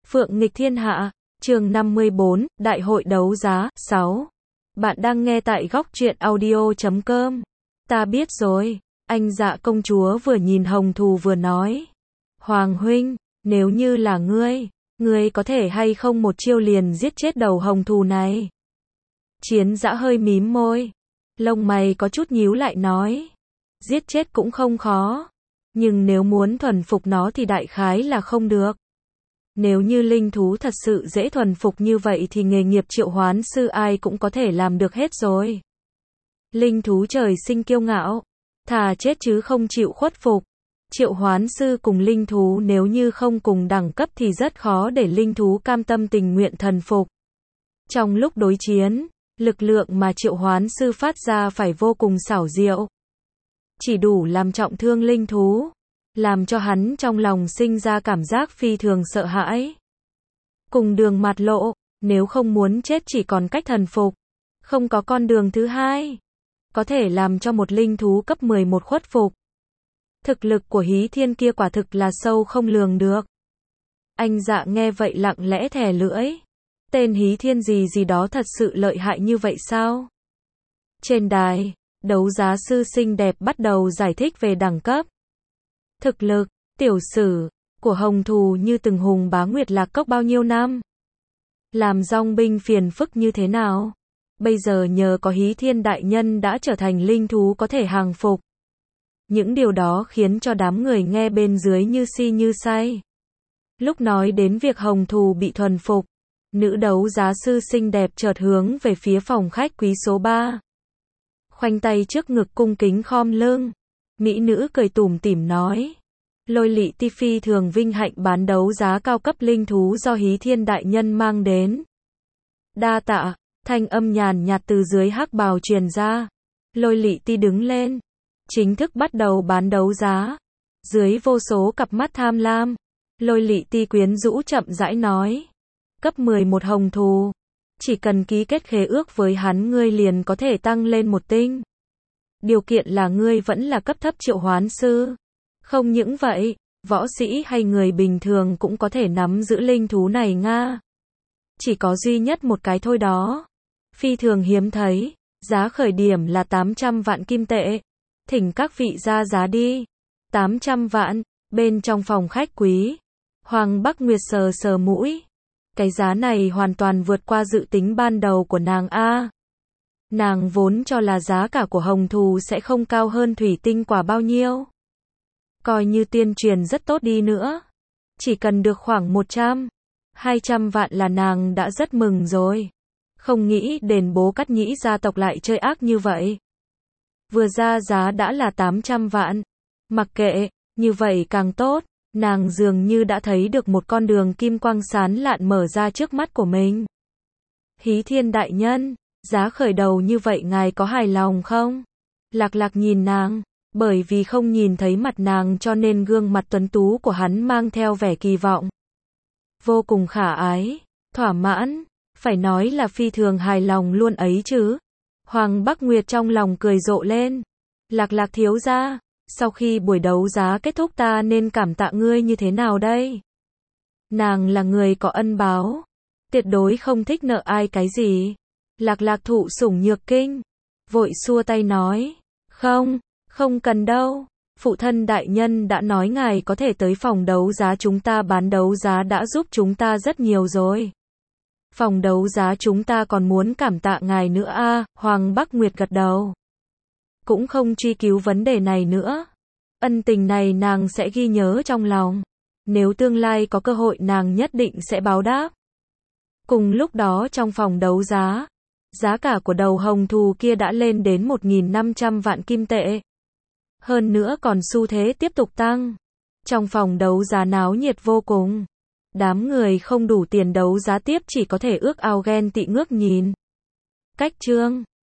Phượng nghịch thiên hạ, chương 54, Đại hội đấu giá, 6. Bạn đang nghe tại góc truyện audio.com. Ta biết rồi, anh Dạ công chúa vừa nhìn Hồng Thù vừa nói. Hoàng huynh, nếu như là ngươi có thể hay không một chiêu liền giết chết đầu Hồng Thù này? Chiến Dã hơi mím môi, lông mày có chút nhíu lại nói. Giết chết cũng không khó, nhưng nếu muốn thuần phục nó thì đại khái là không được. Nếu như linh thú thật sự dễ thuần phục như vậy thì nghề nghiệp triệu hoán sư ai cũng có thể làm được hết rồi. Linh thú trời sinh kiêu ngạo, thà chết chứ không chịu khuất phục. Triệu hoán sư cùng linh thú nếu như không cùng đẳng cấp thì rất khó để linh thú cam tâm tình nguyện thần phục. Trong lúc đối chiến, lực lượng mà triệu hoán sư phát ra phải vô cùng xảo diệu. Chỉ đủ làm trọng thương linh thú, làm cho hắn trong lòng sinh ra cảm giác phi thường sợ hãi. Cùng đường mạt lộ, nếu không muốn chết chỉ còn cách thần phục. Không có con đường thứ hai. Có thể làm cho một linh thú cấp 11 khuất phục. Thực lực của Hí Thiên kia quả thực là sâu không lường được. Anh Dạ nghe vậy lặng lẽ thè lưỡi. Tên Hí Thiên gì đó thật sự lợi hại như vậy sao? Trên đài, đấu giá sư xinh đẹp bắt đầu giải thích về đẳng cấp. Thực lực, tiểu sử của Hồng Thù như từng hùng bá Nguyệt Lạc Cốc bao nhiêu năm. Làm dòng binh phiền phức như thế nào. Bây giờ nhờ có Hí Thiên đại nhân đã trở thành linh thú có thể hàng phục. Những điều đó khiến cho đám người nghe bên dưới như si như say. Lúc nói đến việc Hồng Thù bị thuần phục, nữ đấu giá sư xinh đẹp chợt hướng về phía phòng khách quý số 3. Khoanh tay trước ngực cung kính khom lưng. Mỹ nữ cười tủm tỉm nói. Lôi Lị Ti phi thường vinh hạnh bán đấu giá cao cấp linh thú do Hí Thiên đại nhân mang đến. Đa tạ, thanh âm nhàn nhạt từ dưới hắc bào truyền ra. Lôi Lị Ti đứng lên, chính thức bắt đầu bán đấu giá. Dưới vô số cặp mắt tham lam, Lôi Lị Ti quyến rũ chậm rãi nói. Cấp 11 Hồng Thù, chỉ cần ký kết khế ước với hắn ngươi liền có thể tăng lên một tinh. Điều kiện là ngươi vẫn là cấp thấp triệu hoán sư. Không những vậy, võ sĩ hay người bình thường cũng có thể nắm giữ linh thú này nga. Chỉ có duy nhất một cái thôi đó. Phi thường hiếm thấy, giá khởi điểm là 800 vạn kim tệ. Thỉnh các vị ra giá đi. 800 vạn, bên trong phòng khách quý. Hoàng Bắc Nguyệt sờ sờ mũi. Cái giá này hoàn toàn vượt qua dự tính ban đầu của nàng a. Nàng vốn cho là giá cả của Hồng Thù sẽ không cao hơn thủy tinh quả bao nhiêu. Coi như tuyên truyền rất tốt đi nữa. Chỉ cần được khoảng 100, 200 vạn là nàng đã rất mừng rồi. Không nghĩ đền Bố Cát Nhĩ gia tộc lại chơi ác như vậy. Vừa ra giá đã là 800 vạn. Mặc kệ, như vậy càng tốt. Nàng dường như đã thấy được một con đường kim quang sáng lạn mở ra trước mắt của mình. Hí Thiên đại nhân, giá khởi đầu như vậy ngài có hài lòng không? Lạc Lạc nhìn nàng, bởi vì không nhìn thấy mặt nàng cho nên gương mặt tuấn tú của hắn mang theo vẻ kỳ vọng. Vô cùng khả ái, thỏa mãn, phải nói là phi thường hài lòng luôn ấy chứ. Hoàng Bắc Nguyệt trong lòng cười rộ lên. Lạc Lạc thiếu gia, sau khi buổi đấu giá kết thúc ta nên cảm tạ ngươi như thế nào đây? Nàng là người có ân báo, tuyệt đối không thích nợ ai cái gì. Lạc Lạc thụ sủng nhược kinh, vội xua tay nói, không cần đâu, phụ thân đại nhân đã nói ngài có thể tới phòng đấu giá chúng ta bán đấu giá đã giúp chúng ta rất nhiều rồi. Phòng đấu giá chúng ta còn muốn cảm tạ ngài nữa a. Hoàng Bắc Nguyệt gật đầu. Cũng không truy cứu vấn đề này nữa. Ân tình này nàng sẽ ghi nhớ trong lòng. Nếu tương lai có cơ hội nàng nhất định sẽ báo đáp. Cùng lúc đó trong phòng đấu giá, giá cả của đầu Hồng Thù kia đã lên đến 1.500 vạn kim tệ. Hơn nữa còn xu thế tiếp tục tăng. Trong phòng đấu giá náo nhiệt vô cùng. Đám người không đủ tiền đấu giá tiếp chỉ có thể ước ao ghen tị ngước nhìn. Cách chương